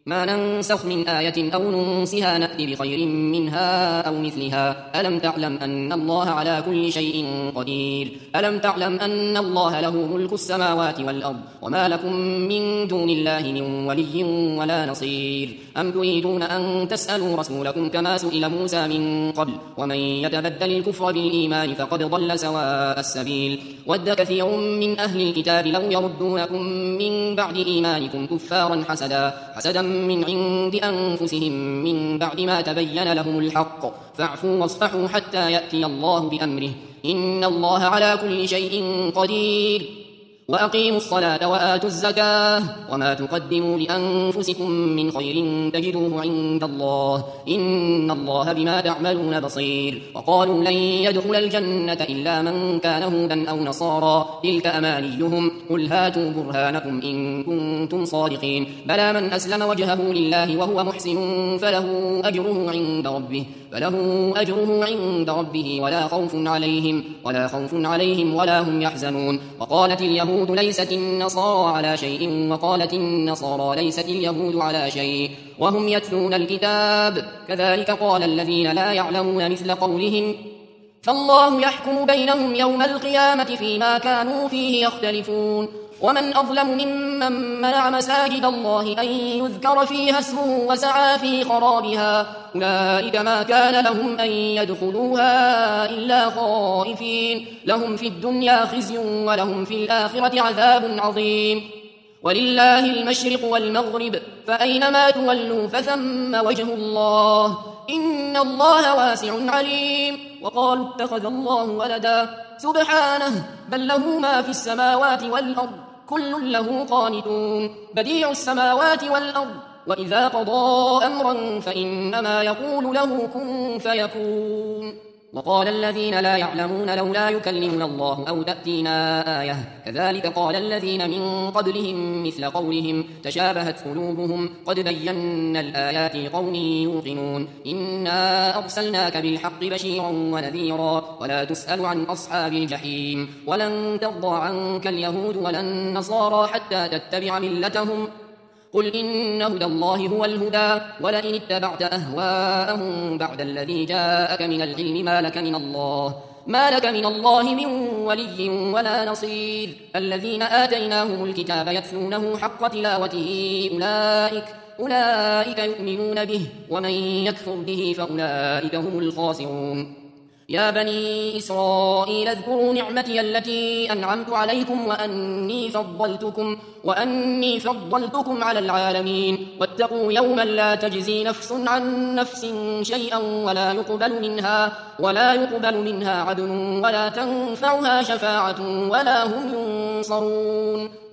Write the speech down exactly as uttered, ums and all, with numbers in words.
ما ننسخ من آية أو ننسها نأت بخير منها أو مثلها ألم تعلم أن الله على كل شيء قدير ألم تعلم أن الله له ملك السماوات والأرض وما لكم من دون الله من ولي ولا نصير أم تريدون أن تسألوا رسولكم كما سئل موسى من قبل ومن يتبدل الكفر بالإيمان فقد ضل سواء السبيل ود كثير من أهل الكتاب لو يردونكم من بعد إيمانكم كفارا حسدا حسدا من عند أنفسهم من بعد ما تبين لهم الحق فاعفوا واصفحوا حتى يأتي الله بأمره إن الله على كل شيء قدير وأقيموا الصلاة وآتوا الزكاة وما تقدموا لأنفسكم من خير تجدوه عند الله إن الله بما تعملون بصير وقالوا لن يدخل الجنة إلا من كان هودا أو نصارى تلك أمانيهم قل هاتوا برهانكم إن كنتم صادقين بلى من أسلم وجهه لله وهو محسن فله أجره عند ربه فله أجره عند ربه ولا خوف عليهم ولا خوف عليهم ولا هم يحزنون وقالت اليهود ليست النصارى على شيء وقالت النصارى ليست اليهود على شيء وهم يتلون الكتاب كذلك قال الذين لا يعلمون مثل قولهم فالله يحكم بينهم يوم القيامة فيما كانوا فيه يختلفون ومن أظلم ممن منع مساجد الله أن يذكر فيها اسمه وسعى في خرابها أولئك ما كان لهم أن يدخلوها إلا خائفين لهم في الدنيا خزي ولهم في الآخرة عذاب عظيم ولله المشرق والمغرب فأينما تولوا فثم وجه الله إن الله واسع عليم وقالوا اتخذ الله ولدا سبحانه بل له ما في السماوات والأرض كل له قانتون بديع السماوات والأرض وإذا قضى أمرا فإنما يقول له كن فيكون وقال الذين لا يعلمون لولا يكلمنا الله أو تأتينا آية كذلك قال الذين من قبلهم مثل قولهم تشابهت قلوبهم قد بينا الآيات لقوم يوقنون إنا أرسلناك بالحق بشيرا ونذيرا ولا تسأل عن أصحاب الجحيم ولن ترضى عنك اليهود ولا النصارى حتى تتبع ملتهم قل إن هدى الله هو الهدى ولئن اتبعت أهواءهم بعد الذي جاءك من العلم ما لك من الله ما لك من الله من ولي ولا نصير الذين آتيناهم الكتاب يتلونه حق تلاوته أولئك أولئك يؤمنون به ومن يكفر به فأولئك هم الخاسرون يا بني إسرائيل اذكروا نعمتي التي أنعمت عليكم وأني فضلتكم وأني فضلتكم على العالمين واتقوا يوما لا تجزي نفس عن نفس شيئا ولا يقبل منها ولا يقبل منها عدل ولا تنفعها شفاعة ولا هم ينصرون